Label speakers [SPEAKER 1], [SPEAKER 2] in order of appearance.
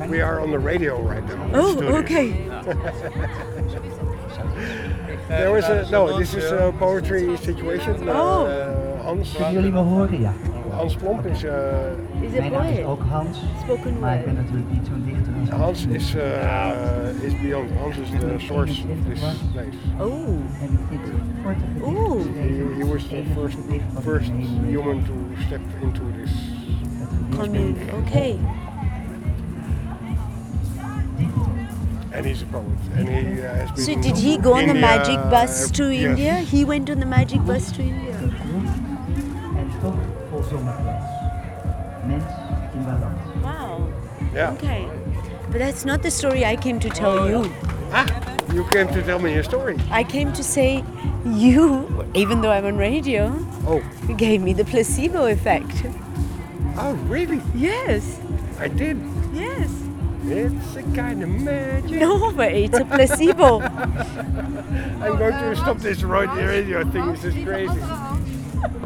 [SPEAKER 1] We are on the radio right now.
[SPEAKER 2] Oh,
[SPEAKER 1] Studio.
[SPEAKER 2] okay.
[SPEAKER 1] There was this is a poetry situation. Hans.
[SPEAKER 3] Kunnen jullie me horen? Ja.
[SPEAKER 1] Hans Plomp is.
[SPEAKER 2] Is it
[SPEAKER 3] Mijn naam is
[SPEAKER 2] poet?
[SPEAKER 3] ook Hans,
[SPEAKER 2] Spoken
[SPEAKER 3] maar ik
[SPEAKER 2] word.
[SPEAKER 3] ben natuurlijk niet zo'n dichter als
[SPEAKER 1] Hans is beyond. Hans is the source of this place.
[SPEAKER 2] Oh.
[SPEAKER 3] En dit korte gedicht
[SPEAKER 2] Oeh.
[SPEAKER 3] geschreven
[SPEAKER 1] He was the
[SPEAKER 3] tegen
[SPEAKER 1] first
[SPEAKER 3] het gedicht van Irene.
[SPEAKER 1] human to step into this.
[SPEAKER 3] Het gedicht
[SPEAKER 2] Commune. Okay.
[SPEAKER 1] And he's a poet. And he has been.
[SPEAKER 2] So did he go on the
[SPEAKER 1] India,
[SPEAKER 2] magic bus to
[SPEAKER 1] yes.
[SPEAKER 2] India? He went on the magic bus to India.
[SPEAKER 3] gegroeid en toch vol zonneglans. Mens in balans.
[SPEAKER 2] Wow.
[SPEAKER 1] Yeah.
[SPEAKER 2] Okay. But that's not the story I came to tell you.
[SPEAKER 1] You came to tell me a story.
[SPEAKER 2] I came to say you, even though I'm on radio,
[SPEAKER 1] Oh.
[SPEAKER 2] gave me the placebo effect.
[SPEAKER 1] Oh, really?
[SPEAKER 2] Yes.
[SPEAKER 1] I did.
[SPEAKER 2] Yes.
[SPEAKER 1] It's a kind of magic.
[SPEAKER 2] No, but it's a placebo.
[SPEAKER 1] I'm going to stop this radio thing. This is crazy.